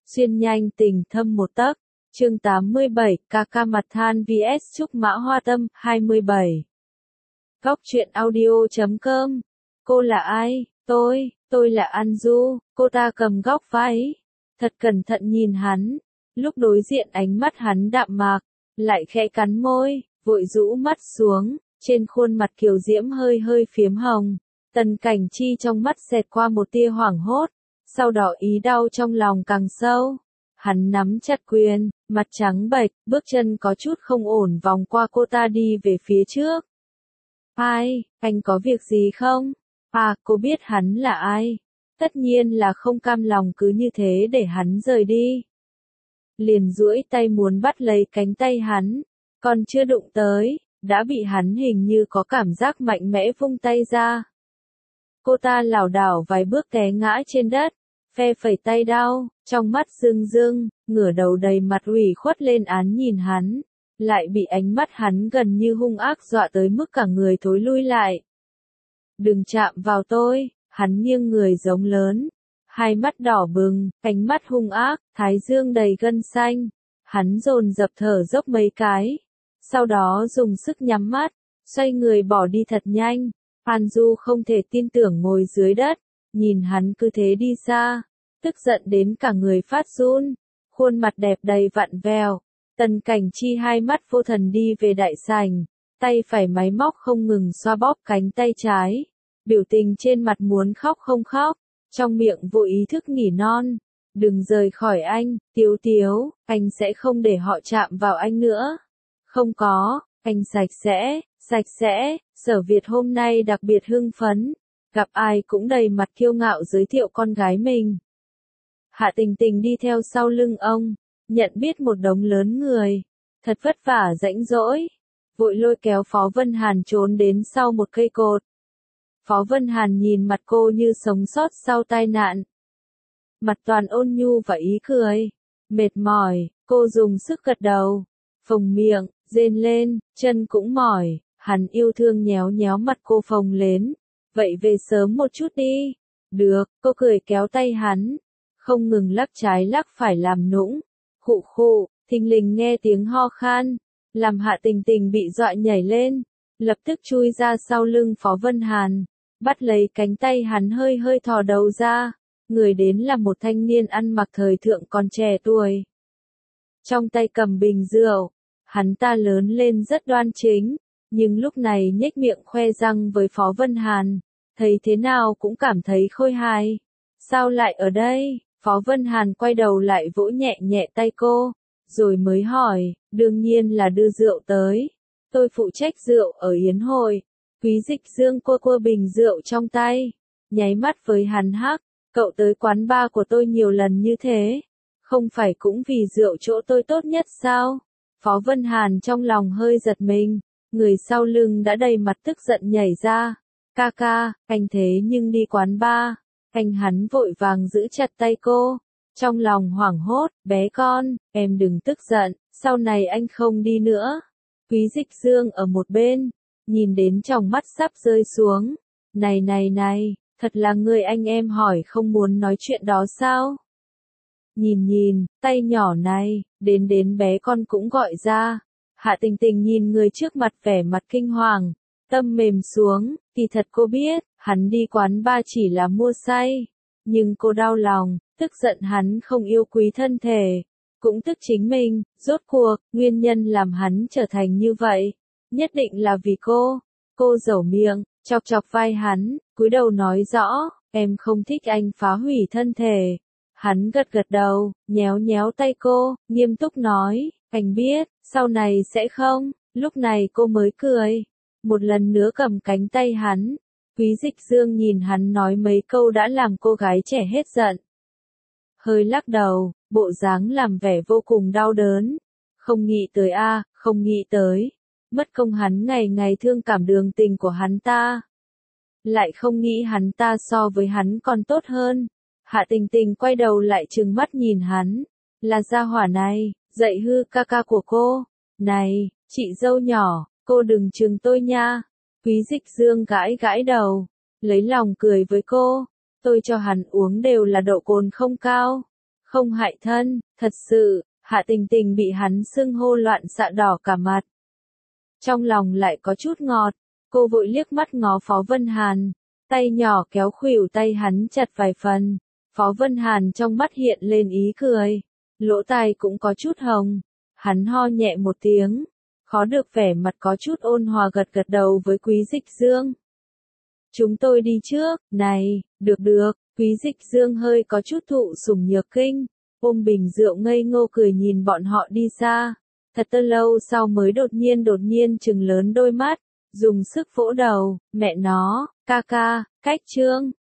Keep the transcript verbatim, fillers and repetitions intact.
xuyên nhanh tình thâm một tấc. Chương tám mươi bảy, ca ca mặt than vs Trúc Mã Hoa Tâm, hai mươi bảy. Góc truyện audio chấm com. Cô là ai? Tôi, tôi là An Du. Cô ta cầm góc váy, thật cẩn thận nhìn hắn. Lúc đối diện ánh mắt hắn đạm mạc, lại khẽ cắn môi, vội rũ mắt xuống, trên khuôn mặt kiều diễm hơi hơi phiếm hồng. Tần Cảnh Chi trong mắt xẹt qua một tia hoảng hốt, sau đó ý đau trong lòng càng sâu. Hắn nắm chặt quyền, mặt trắng bệch, bước chân có chút không ổn vòng qua cô ta đi về phía trước. Ai, anh có việc gì không? À, cô biết hắn là ai? Tất nhiên là không cam lòng cứ như thế để hắn rời đi. Liền duỗi tay muốn bắt lấy cánh tay hắn, còn chưa đụng tới, đã bị hắn hình như có cảm giác mạnh mẽ vung tay ra. Cô ta lảo đảo vài bước té ngã trên đất, phe phẩy tay đau, trong mắt rưng rưng, ngửa đầu đầy mặt ủy khuất lên án nhìn hắn, lại bị ánh mắt hắn gần như hung ác dọa tới mức cả người thối lui lại. Đừng chạm vào tôi, hắn nghiêng người giống lớn, hai mắt đỏ bừng, ánh mắt hung ác, thái dương đầy gân xanh, hắn dồn dập thở dốc mấy cái, sau đó dùng sức nhắm mắt, xoay người bỏ đi thật nhanh. An Du không thể tin tưởng ngồi dưới đất, nhìn hắn cứ thế đi xa, tức giận đến cả người phát run, khuôn mặt đẹp đầy vặn vẹo. Tần Cảnh Chi hai mắt vô thần đi về đại sảnh, tay phải máy móc không ngừng xoa bóp cánh tay trái, biểu tình trên mặt muốn khóc không khóc, trong miệng vô ý thức nghỉ non, đừng rời khỏi anh, Tiếu Tiếu, anh sẽ không để họ chạm vào anh nữa. Không có, anh sạch sẽ, sạch sẽ. Sở Việt hôm nay đặc biệt hưng phấn, gặp ai cũng đầy mặt kiêu ngạo giới thiệu con gái mình. Hạ Tình Tình đi theo sau lưng ông, nhận biết một đống lớn người, thật vất vả rãnh rỗi, vội lôi kéo Phó Vân Hàn trốn đến sau một cây cột. Phó Vân Hàn nhìn mặt cô như sống sót sau tai nạn, mặt toàn ôn nhu và ý cười. Mệt mỏi, cô dùng sức gật đầu, phồng miệng, rên lên, chân cũng mỏi. Hắn yêu thương nhéo nhéo mặt cô phồng lên. Vậy về sớm một chút đi. Được, cô cười kéo tay hắn, không ngừng lắc trái lắc phải làm nũng. Khụ khụ, thình lình nghe tiếng ho khan, làm Hạ Tình Tình bị dọa nhảy lên, lập tức chui ra sau lưng Phó Vân Hàn, bắt lấy cánh tay hắn hơi hơi thò đầu ra. Người đến là một thanh niên ăn mặc thời thượng còn trẻ tuổi, trong tay cầm bình rượu. Hắn ta lớn lên rất đoan chính, nhưng lúc này nhếch miệng khoe răng với Phó Vân Hàn, thấy thế nào cũng cảm thấy khôi hài. Sao lại ở đây? Phó Vân Hàn quay đầu lại vỗ nhẹ nhẹ tay cô, rồi mới hỏi, đương nhiên là đưa rượu tới. Tôi phụ trách rượu ở yến hội. Quý Dịch Dương cua cua bình rượu trong tay, nháy mắt với hắn hắc, cậu tới quán bar của tôi nhiều lần như thế, không phải cũng vì rượu chỗ tôi tốt nhất sao? Phó Vân Hàn trong lòng hơi giật mình, người sau lưng đã đầy mặt tức giận nhảy ra. Ca ca, anh thế nhưng đi quán bar. Anh hắn vội vàng giữ chặt tay cô, trong lòng hoảng hốt, bé con, em đừng tức giận, sau này anh không đi nữa. Quý Dịch Dương ở một bên, nhìn đến tròng mắt sắp rơi xuống. Này này này, thật là người anh em hỏi không muốn nói chuyện đó sao? Nhìn nhìn, tay nhỏ này, đến đến bé con cũng gọi ra. Hạ Tình Tình nhìn người trước mặt vẻ mặt kinh hoàng, tâm mềm xuống, kỳ thật cô biết, hắn đi quán bar chỉ là mua say. Nhưng cô đau lòng, tức giận hắn không yêu quý thân thể, cũng tức chính mình, rốt cuộc, nguyên nhân làm hắn trở thành như vậy. Nhất định là vì cô. Cô dẩu miệng, chọc chọc vai hắn, cúi đầu nói rõ, em không thích anh phá hủy thân thể. Hắn gật gật đầu, nhéo nhéo tay cô, nghiêm túc nói, anh biết, sau này sẽ không. Lúc này cô mới cười, một lần nữa cầm cánh tay hắn. Quý Dịch Dương nhìn hắn nói mấy câu đã làm cô gái trẻ hết giận. Hơi lắc đầu, bộ dáng làm vẻ vô cùng đau đớn. Không nghĩ tới a, à, không nghĩ tới. Mất công hắn ngày ngày thương cảm đường tình của hắn ta. Lại không nghĩ hắn ta so với hắn còn tốt hơn. Hạ Tình Tình quay đầu lại trừng mắt nhìn hắn. Là gia hỏa này, dạy hư ca ca của cô. Này, chị dâu nhỏ, cô đừng trừng tôi nha. Quý Dịch Dương gãi gãi đầu, lấy lòng cười với cô. Tôi cho hắn uống đều là độ cồn không cao. Không hại thân, thật sự, Hạ Tình Tình bị hắn xưng hô loạn xạ đỏ cả mặt. Trong lòng lại có chút ngọt, cô vội liếc mắt ngó Phó Vân Hàn, tay nhỏ kéo khuỷu tay hắn chặt vài phần. Phó Vân Hàn trong mắt hiện lên ý cười, lỗ tai cũng có chút hồng, hắn ho nhẹ một tiếng, khó được vẻ mặt có chút ôn hòa gật gật đầu với Quý Dịch Dương. Chúng tôi đi trước, này, được được, Quý Dịch Dương hơi có chút thụ sủng nhược kinh, ôm bình rượu ngây ngô cười nhìn bọn họ đi xa, thật tơ lâu sau mới đột nhiên đột nhiên trừng lớn đôi mắt, dùng sức vỗ đầu, mẹ nó, ca ca, cách trương.